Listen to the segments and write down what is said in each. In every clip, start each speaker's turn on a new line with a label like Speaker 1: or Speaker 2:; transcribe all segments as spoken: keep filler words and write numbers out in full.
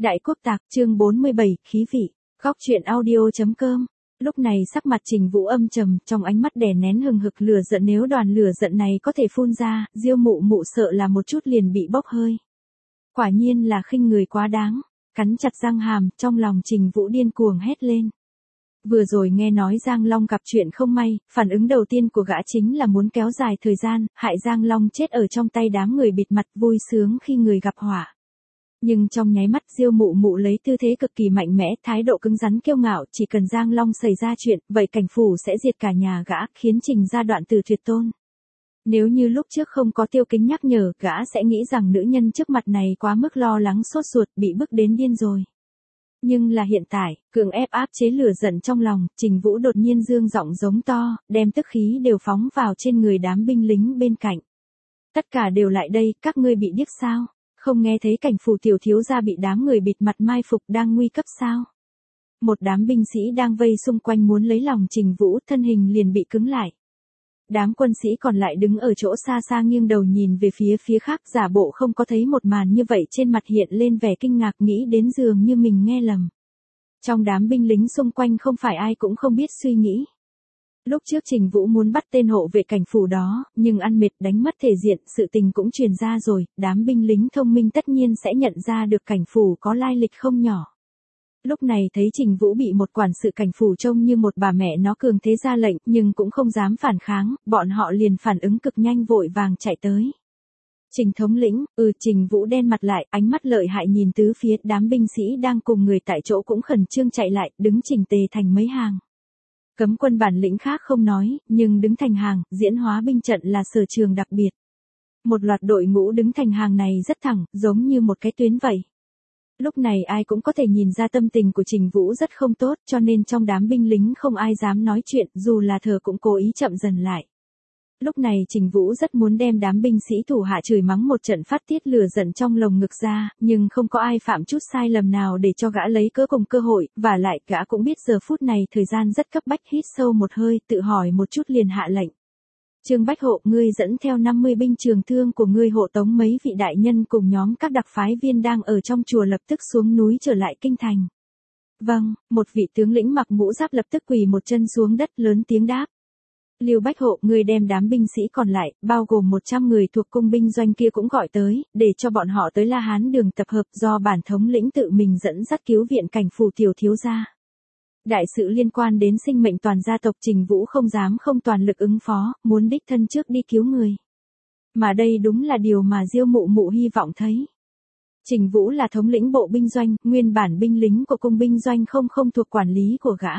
Speaker 1: Đại quốc tạc chương bốn mươi bảy, khí vị, góc truyện audio.com. Lúc này sắc mặt Trình Vũ âm trầm, trong ánh mắt đè nén hừng hực lửa giận, nếu đoàn lửa giận này có thể phun ra, Diêu Mụ Mụ sợ là một chút liền bị bốc hơi. Quả nhiên là khinh người quá đáng, cắn chặt răng hàm, trong lòng Trình Vũ điên cuồng hét lên. Vừa rồi nghe nói Giang Long gặp chuyện không may, phản ứng đầu tiên của gã chính là muốn kéo dài thời gian, hại Giang Long chết ở trong tay đám người bịt mặt, vui sướng khi người gặp họa. Nhưng trong nháy mắt Diêu Mụ Mụ lấy tư thế cực kỳ mạnh mẽ, thái độ cứng rắn kiêu ngạo, chỉ cần Giang Long xảy ra chuyện, vậy cảnh phủ sẽ diệt cả nhà gã, khiến Trình gia đoạn tử tuyệt tôn. Nếu như lúc trước không có Tiêu Kính nhắc nhở, gã sẽ nghĩ rằng nữ nhân trước mặt này quá mức lo lắng sốt ruột, bị bức đến điên rồi. Nhưng là hiện tại, cường ép áp chế lửa giận trong lòng, Trình Vũ đột nhiên dương giọng giống to, đem tức khí đều phóng vào trên người đám binh lính bên cạnh. Tất cả đều lại đây, các ngươi bị điếc sao? Không nghe thấy cảnh phủ tiểu thiếu gia bị đám người bịt mặt mai phục đang nguy cấp sao? Một đám binh sĩ đang vây xung quanh muốn lấy lòng Trình Vũ, thân hình liền bị cứng lại. Đám quân sĩ còn lại đứng ở chỗ xa xa nghiêng đầu nhìn về phía phía khác, giả bộ không có thấy một màn như vậy, trên mặt hiện lên vẻ kinh ngạc, nghĩ đến dường như mình nghe lầm. Trong đám binh lính xung quanh không phải ai cũng không biết suy nghĩ. Lúc trước Trình Vũ muốn bắt tên hộ vệ cảnh phủ đó, nhưng ăn mệt đánh mất thể diện, sự tình cũng truyền ra rồi, đám binh lính thông minh tất nhiên sẽ nhận ra được cảnh phủ có lai lịch không nhỏ. Lúc này thấy Trình Vũ bị một quản sự cảnh phủ trông như một bà mẹ nó cường thế ra lệnh, nhưng cũng không dám phản kháng, bọn họ liền phản ứng cực nhanh, vội vàng chạy tới. Trình thống lĩnh, ừ Trình Vũ đen mặt lại, ánh mắt lợi hại nhìn tứ phía, đám binh sĩ đang cùng người tại chỗ cũng khẩn trương chạy lại, đứng chỉnh tề thành mấy hàng. Cấm quân bản lĩnh khác không nói, nhưng đứng thành hàng, diễn hóa binh trận là sở trường đặc biệt. Một loạt đội ngũ đứng thành hàng này rất thẳng, giống như một cái tuyến vậy. Lúc này ai cũng có thể nhìn ra tâm tình của Trình Vũ rất không tốt, cho nên trong đám binh lính không ai dám nói chuyện, dù là thờ cũng cố ý chậm dần lại. Lúc này Trình Vũ rất muốn đem đám binh sĩ thủ hạ chửi mắng một trận, phát tiết lửa giận trong lồng ngực ra, nhưng không có ai phạm chút sai lầm nào để cho gã lấy cớ cùng cơ hội, và lại gã cũng biết giờ phút này thời gian rất cấp bách, hít sâu một hơi, tự hỏi một chút liền hạ lệnh. Trương Bách Hộ, ngươi dẫn theo năm mươi binh trường thương của ngươi hộ tống mấy vị đại nhân cùng nhóm các đặc phái viên đang ở trong chùa lập tức xuống núi trở lại kinh thành. Vâng, một vị tướng lĩnh mặc mũ giáp lập tức quỳ một chân xuống đất, lớn tiếng đáp. Lưu Bách Hộ, ngươi đem đám binh sĩ còn lại, bao gồm một trăm người thuộc cung binh doanh kia cũng gọi tới, để cho bọn họ tới La Hán đường tập hợp, do bản thống lĩnh tự mình dẫn dắt cứu viện cảnh phủ tiểu thiếu gia. Đại sự liên quan đến sinh mệnh toàn gia tộc, Trình Vũ không dám không toàn lực ứng phó, muốn đích thân trước đi cứu người. Mà đây đúng là điều mà Diêu Mụ Mụ hy vọng thấy. Trình Vũ là thống lĩnh bộ binh doanh, nguyên bản binh lính của cung binh doanh không không thuộc quản lý của gã.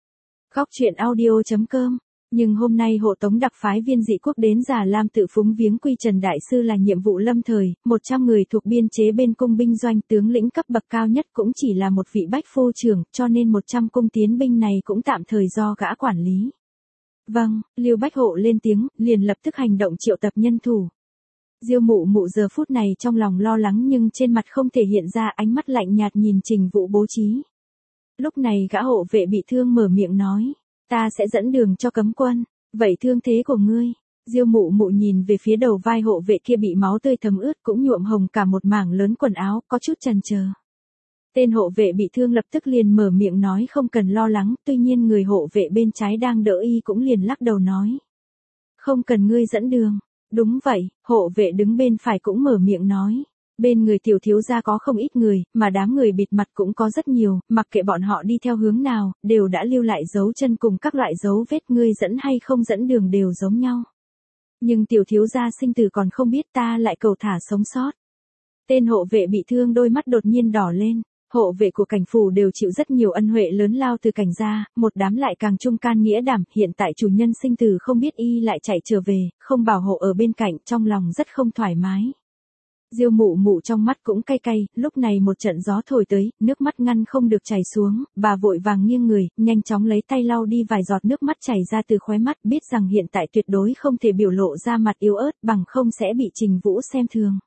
Speaker 1: Góc truyện audio.com. Nhưng hôm nay hộ tống đặc phái viên dị quốc đến Già Lam tự phúng viếng Quy Trần Đại Sư là nhiệm vụ lâm thời, một trăm người thuộc biên chế bên cung binh doanh, tướng lĩnh cấp bậc cao nhất cũng chỉ là một vị bách phu trưởng, cho nên một trăm cung tiến binh này cũng tạm thời do gã quản lý. Vâng, Lưu Bách Hộ lên tiếng, liền lập tức hành động triệu tập nhân thủ. Diêu Mụ Mụ giờ phút này trong lòng lo lắng nhưng trên mặt không thể hiện ra, ánh mắt lạnh nhạt nhìn Trình Vũ bố trí. Lúc này gã hộ vệ bị thương mở miệng nói. Ta sẽ dẫn đường cho cấm quân, vậy thương thế của ngươi? Diêu Mụ Mụ nhìn về phía đầu vai hộ vệ kia bị máu tươi thấm ướt, cũng nhuộm hồng cả một mảng lớn quần áo, có chút chần chờ. Tên hộ vệ bị thương lập tức liền mở miệng nói không cần lo lắng, tuy nhiên người hộ vệ bên trái đang đỡ y cũng liền lắc đầu nói. Không cần ngươi dẫn đường. Đúng vậy, hộ vệ đứng bên phải cũng mở miệng nói. Bên người tiểu thiếu gia có không ít người, mà đám người bịt mặt cũng có rất nhiều, mặc kệ bọn họ đi theo hướng nào, đều đã lưu lại dấu chân cùng các loại dấu vết, ngươi dẫn hay không dẫn đường đều giống nhau. Nhưng tiểu thiếu gia sinh tử còn không biết, ta lại cầu thả sống sót. Tên hộ vệ bị thương đôi mắt đột nhiên đỏ lên, hộ vệ của cảnh phủ đều chịu rất nhiều ân huệ lớn lao từ cảnh gia, một đám lại càng trung can nghĩa đảm, hiện tại chủ nhân sinh tử không biết y lại chạy trở về, không bảo hộ ở bên cạnh, trong lòng rất không thoải mái. Diêu Mụ Mụ trong mắt cũng cay cay, lúc này một trận gió thổi tới, nước mắt ngăn không được chảy xuống, bà vội vàng nghiêng người, nhanh chóng lấy tay lau đi vài giọt nước mắt chảy ra từ khóe mắt, biết rằng hiện tại tuyệt đối không thể biểu lộ ra mặt yếu ớt, bằng không sẽ bị Trình Vũ xem thường.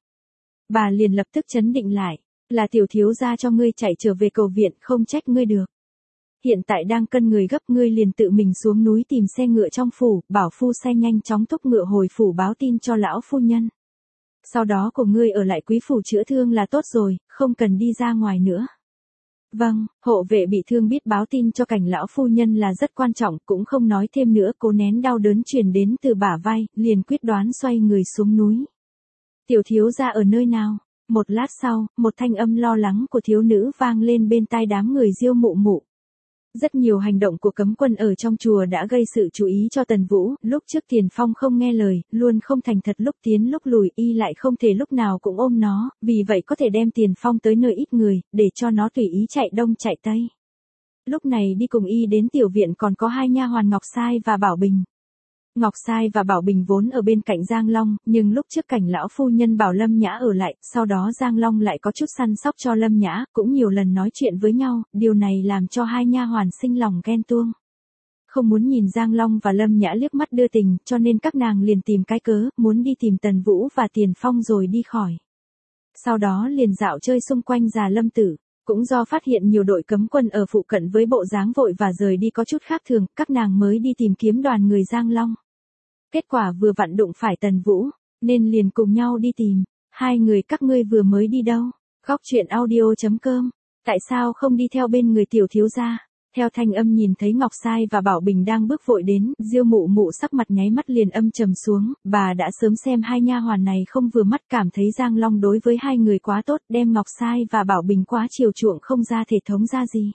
Speaker 1: Bà liền lập tức trấn định lại, là tiểu thiếu gia cho ngươi chạy trở về cầu viện, không trách ngươi được. Hiện tại đang cân người gấp, ngươi liền tự mình xuống núi tìm xe ngựa trong phủ, bảo phu xe nhanh chóng thúc ngựa hồi phủ báo tin cho lão phu nhân. Sau đó của ngươi ở lại quý phủ chữa thương là tốt rồi, không cần đi ra ngoài nữa. Vâng, hộ vệ bị thương biết báo tin cho Cảnh lão phu nhân là rất quan trọng, cũng không nói thêm nữa, cố nén đau đớn truyền đến từ bả vai, liền quyết đoán xoay người xuống núi. Tiểu thiếu gia ở nơi nào? Một lát sau, một thanh âm lo lắng của thiếu nữ vang lên bên tai đám người Diêu Mụ Mụ. Rất nhiều hành động của cấm quân ở trong chùa đã gây sự chú ý cho Tần Vũ, lúc trước Tiền Phong không nghe lời, luôn không thành thật, lúc tiến lúc lùi, y lại không thể lúc nào cũng ôm nó, vì vậy có thể đem Tiền Phong tới nơi ít người, để cho nó tùy ý chạy đông chạy tây. Lúc này đi cùng y đến tiểu viện còn có hai nha hoàn Ngọc Sai và Bảo Bình. Ngọc Sai và Bảo Bình vốn ở bên cạnh Giang Long, nhưng lúc trước Cảnh lão phu nhân bảo Lâm Nhã ở lại, sau đó Giang Long lại có chút săn sóc cho Lâm Nhã, cũng nhiều lần nói chuyện với nhau, điều này làm cho hai nha hoàn sinh lòng ghen tuông. Không muốn nhìn Giang Long và Lâm Nhã liếc mắt đưa tình, cho nên các nàng liền tìm cái cớ, muốn đi tìm Tần Vũ và Tiền Phong rồi đi khỏi. Sau đó liền dạo chơi xung quanh Già Lâm Tử. Cũng do phát hiện nhiều đội cấm quân ở phụ cận với bộ dáng vội và rời đi có chút khác thường, các nàng mới đi tìm kiếm đoàn người Giang Long. Kết quả vừa vặn đụng phải Tần Vũ, nên liền cùng nhau đi tìm. Hai người các ngươi vừa mới đi đâu? Góc truyện audio chấm com. Tại sao không đi theo bên người tiểu thiếu gia? Theo thanh âm nhìn thấy Ngọc Sai và Bảo Bình đang bước vội đến, Diêu Mụ Mụ sắc mặt nháy mắt liền âm trầm xuống, bà đã sớm xem hai nha hoàn này không vừa mắt, cảm thấy Giang Long đối với hai người quá tốt, đem Ngọc Sai và Bảo Bình quá chiều chuộng không ra thể thống ra gì.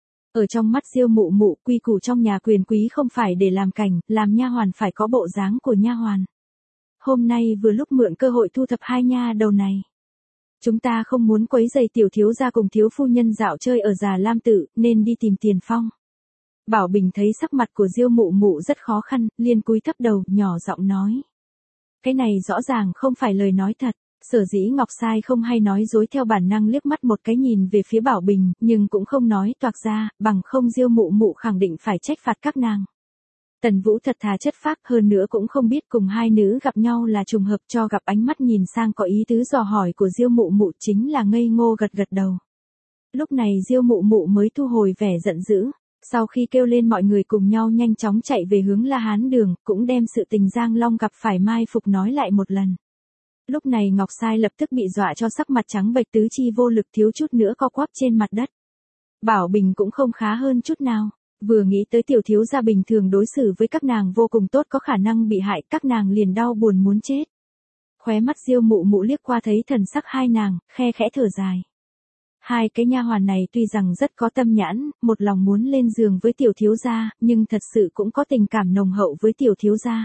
Speaker 1: Ở trong mắt Diêu Mụ Mụ, quy củ trong nhà quyền quý không phải để làm cảnh, làm nha hoàn phải có bộ dáng của nha hoàn. Hôm nay vừa lúc mượn cơ hội thu thập hai nha đầu này. Chúng ta không muốn quấy rầy tiểu thiếu gia cùng thiếu phu nhân dạo chơi ở Già Lam Tự, nên đi tìm Tiền Phong. Bảo Bình thấy sắc mặt của Diêu Mụ Mụ rất khó khăn, liền cúi thấp đầu, nhỏ giọng nói. Cái này rõ ràng không phải lời nói thật. Sở dĩ Ngọc Sai không hay nói dối, theo bản năng liếc mắt một cái nhìn về phía Bảo Bình, nhưng cũng không nói toạc ra, bằng không Diêu Mụ Mụ khẳng định phải trách phạt các nàng. Tần Vũ thật thà chất phác, hơn nữa cũng không biết cùng hai nữ gặp nhau là trùng hợp, cho gặp ánh mắt nhìn sang có ý tứ dò hỏi của Diêu Mụ Mụ chính là ngây ngô gật gật đầu. Lúc này Diêu Mụ Mụ mới thu hồi vẻ giận dữ, sau khi kêu lên mọi người cùng nhau nhanh chóng chạy về hướng La Hán Đường, cũng đem sự tình Giang Long gặp phải mai phục nói lại một lần. Lúc này Ngọc Sai lập tức bị dọa cho sắc mặt trắng bệch, tứ chi vô lực, thiếu chút nữa co quắp trên mặt đất. Bảo Bình cũng không khá hơn chút nào. Vừa nghĩ tới tiểu thiếu gia bình thường đối xử với các nàng vô cùng tốt, có khả năng bị hại, các nàng liền đau buồn muốn chết. Khóe mắt Diêu Mụ Mụ liếc qua thấy thần sắc hai nàng, khe khẽ thở dài. Hai cái nha hoàn này tuy rằng rất có tâm nhãn, một lòng muốn lên giường với tiểu thiếu gia, nhưng thật sự cũng có tình cảm nồng hậu với tiểu thiếu gia.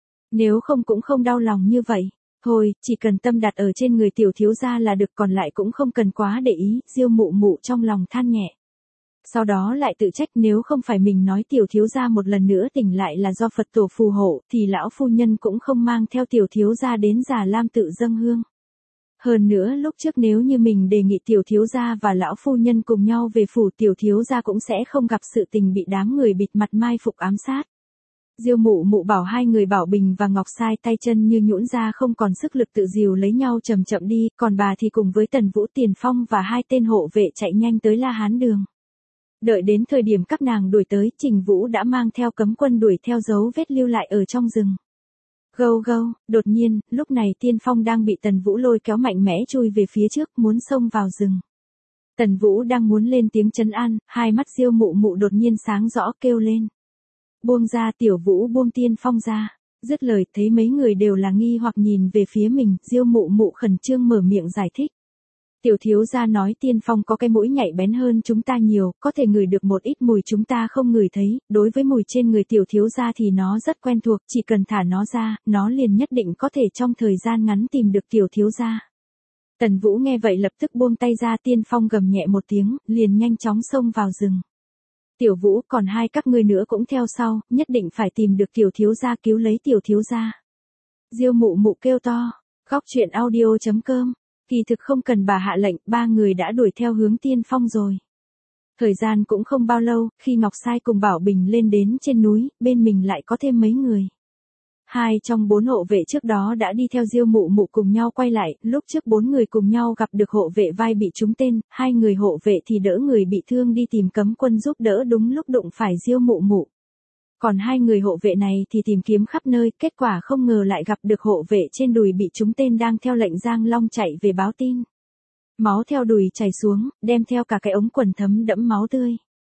Speaker 1: Nếu không cũng không đau lòng như vậy. Thôi, chỉ cần tâm đặt ở trên người tiểu thiếu gia là được, còn lại cũng không cần quá để ý, Diêu Mụ Mụ trong lòng than nhẹ. Sau đó lại tự trách, nếu không phải mình nói tiểu thiếu gia một lần nữa tỉnh lại là do Phật tổ phù hộ, thì lão phu nhân cũng không mang theo tiểu thiếu gia đến Già Lam Tự dâng hương. Hơn nữa lúc trước nếu như mình đề nghị tiểu thiếu gia và lão phu nhân cùng nhau về phủ, tiểu thiếu gia cũng sẽ không gặp sự tình bị đám người bịt mặt mai phục ám sát. Diêu Mụ Mụ bảo hai người Bảo Bình và Ngọc Sai tay chân như nhũn ra, không còn sức lực, tự dìu lấy nhau chậm chậm đi, còn bà thì cùng với Tần Vũ, Tiền Phong và hai tên hộ vệ chạy nhanh tới La Hán Đường. Đợi đến thời điểm các nàng đuổi tới, Trình Vũ đã mang theo cấm quân đuổi theo dấu vết lưu lại ở trong rừng. Gâu gâu, đột nhiên, lúc này Tiên Phong đang bị Tần Vũ lôi kéo mạnh mẽ chui về phía trước, muốn xông vào rừng. Tần Vũ đang muốn lên tiếng trấn an, hai mắt Diêu Mụ Mụ đột nhiên sáng rõ, kêu lên. Buông ra, Tiểu Vũ buông Tiên Phong ra. Dứt lời, thấy mấy người đều là nghi hoặc nhìn về phía mình, Diêu Mụ Mụ khẩn trương mở miệng giải thích. Tiểu thiếu gia nói Tiên Phong có cái mũi nhạy bén hơn chúng ta nhiều, có thể ngửi được một ít mùi chúng ta không ngửi thấy, đối với mùi trên người tiểu thiếu gia thì nó rất quen thuộc, chỉ cần thả nó ra, nó liền nhất định có thể trong thời gian ngắn tìm được tiểu thiếu gia. Tần Vũ nghe vậy lập tức buông tay ra, Tiên Phong gầm nhẹ một tiếng, liền nhanh chóng xông vào rừng. Tiểu Vũ, còn hai các ngươi nữa cũng theo sau, nhất định phải tìm được tiểu thiếu gia, cứu lấy tiểu thiếu gia. Diêu Mụ Mụ kêu to. Góc truyện audio chấm com. Kỳ thực không cần bà hạ lệnh, ba người đã đuổi theo hướng Tiên Phong rồi. Thời gian cũng không bao lâu, khi Ngọc Sai cùng Bảo Bình lên đến trên núi, bên mình lại có thêm mấy người. Hai trong bốn hộ vệ trước đó đã đi theo Diêu Mụ Mụ cùng nhau quay lại, lúc trước bốn người cùng nhau gặp được hộ vệ vai bị trúng tên, hai người hộ vệ thì đỡ người bị thương đi tìm cấm quân giúp đỡ, đúng lúc đụng phải Diêu Mụ Mụ. Còn hai người hộ vệ này thì tìm kiếm khắp nơi, kết quả không ngờ lại gặp được hộ vệ trên đùi bị trúng tên đang theo lệnh Giang Long chạy về báo tin. Máu theo đùi chảy xuống, đem theo cả cái ống quần thấm đẫm máu tươi.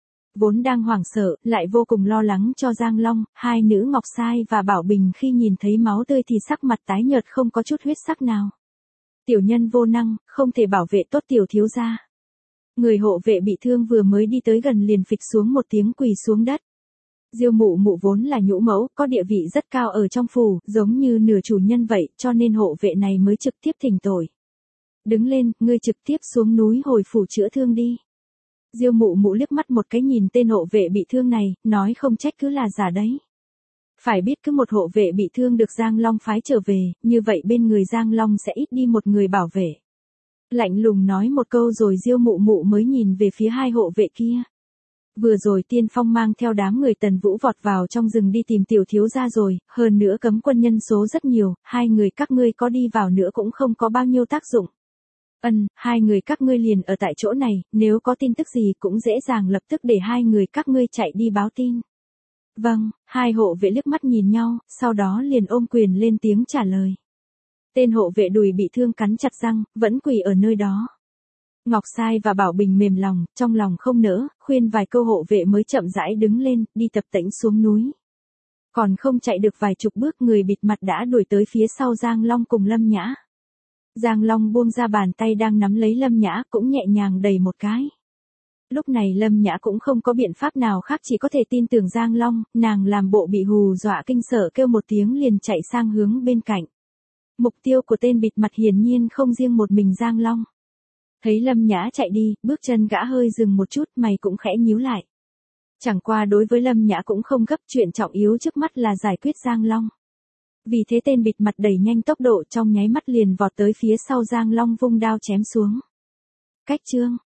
Speaker 1: Vốn đang hoảng sợ, lại vô cùng lo lắng cho Giang Long, hai nữ Ngọc Sai và Bảo Bình khi nhìn thấy máu tươi thì sắc mặt tái nhợt không có chút huyết sắc nào. Tiểu nhân vô năng, không thể bảo vệ tốt tiểu thiếu gia. Người hộ vệ bị thương vừa mới đi tới gần liền phịch xuống một tiếng quỳ xuống đất. Diêu mụ mụ vốn là nhũ mẫu, có địa vị rất cao ở trong phủ, giống như nửa chủ nhân vậy, cho nên hộ vệ này mới trực tiếp thỉnh tội. Đứng lên, ngươi trực tiếp xuống núi hồi phủ chữa thương đi. Diêu mụ mụ liếc mắt một cái nhìn tên hộ vệ bị thương này, nói không trách cứ là giả đấy. Phải biết cứ một hộ vệ bị thương được Giang Long phái trở về, như vậy bên người Giang Long sẽ ít đi một người bảo vệ. Lạnh lùng nói một câu rồi Diêu mụ mụ mới nhìn về phía hai hộ vệ kia. Vừa rồi Tiên Phong mang theo đám người Tần Vũ vọt vào trong rừng đi tìm tiểu thiếu gia rồi, hơn nữa cấm quân nhân số rất nhiều, hai người các ngươi có đi vào nữa cũng không có bao nhiêu tác dụng. Ân, hai người các ngươi liền ở tại chỗ này, nếu có tin tức gì cũng dễ dàng lập tức để hai người các ngươi chạy đi báo tin. Vâng, hai hộ vệ liếc mắt nhìn nhau, sau đó liền ôm quyền lên tiếng trả lời. Tên hộ vệ đùi bị thương cắn chặt răng, vẫn quỳ ở nơi đó. Ngọc Sai và Bảo Bình mềm lòng, trong lòng không nỡ, khuyên vài câu hộ vệ mới chậm rãi đứng lên, đi tập tễnh xuống núi. Còn không chạy được vài chục bước người bịt mặt đã đuổi tới phía sau Giang Long cùng Lâm Nhã. Giang Long buông ra bàn tay đang nắm lấy Lâm Nhã, cũng nhẹ nhàng đẩy một cái. Lúc này Lâm Nhã cũng không có biện pháp nào khác chỉ có thể tin tưởng Giang Long, nàng làm bộ bị hù dọa kinh sợ kêu một tiếng liền chạy sang hướng bên cạnh. Mục tiêu của tên bịt mặt hiển nhiên không riêng một mình Giang Long. Thấy Lâm Nhã chạy đi, bước chân gã hơi dừng một chút, mày cũng khẽ nhíu lại. Chẳng qua đối với Lâm Nhã cũng không gấp, chuyện trọng yếu trước mắt là giải quyết Giang Long. Vì thế tên bịt mặt đẩy nhanh tốc độ trong nháy mắt liền vọt tới phía sau Giang Long vung đao chém xuống. Cách chương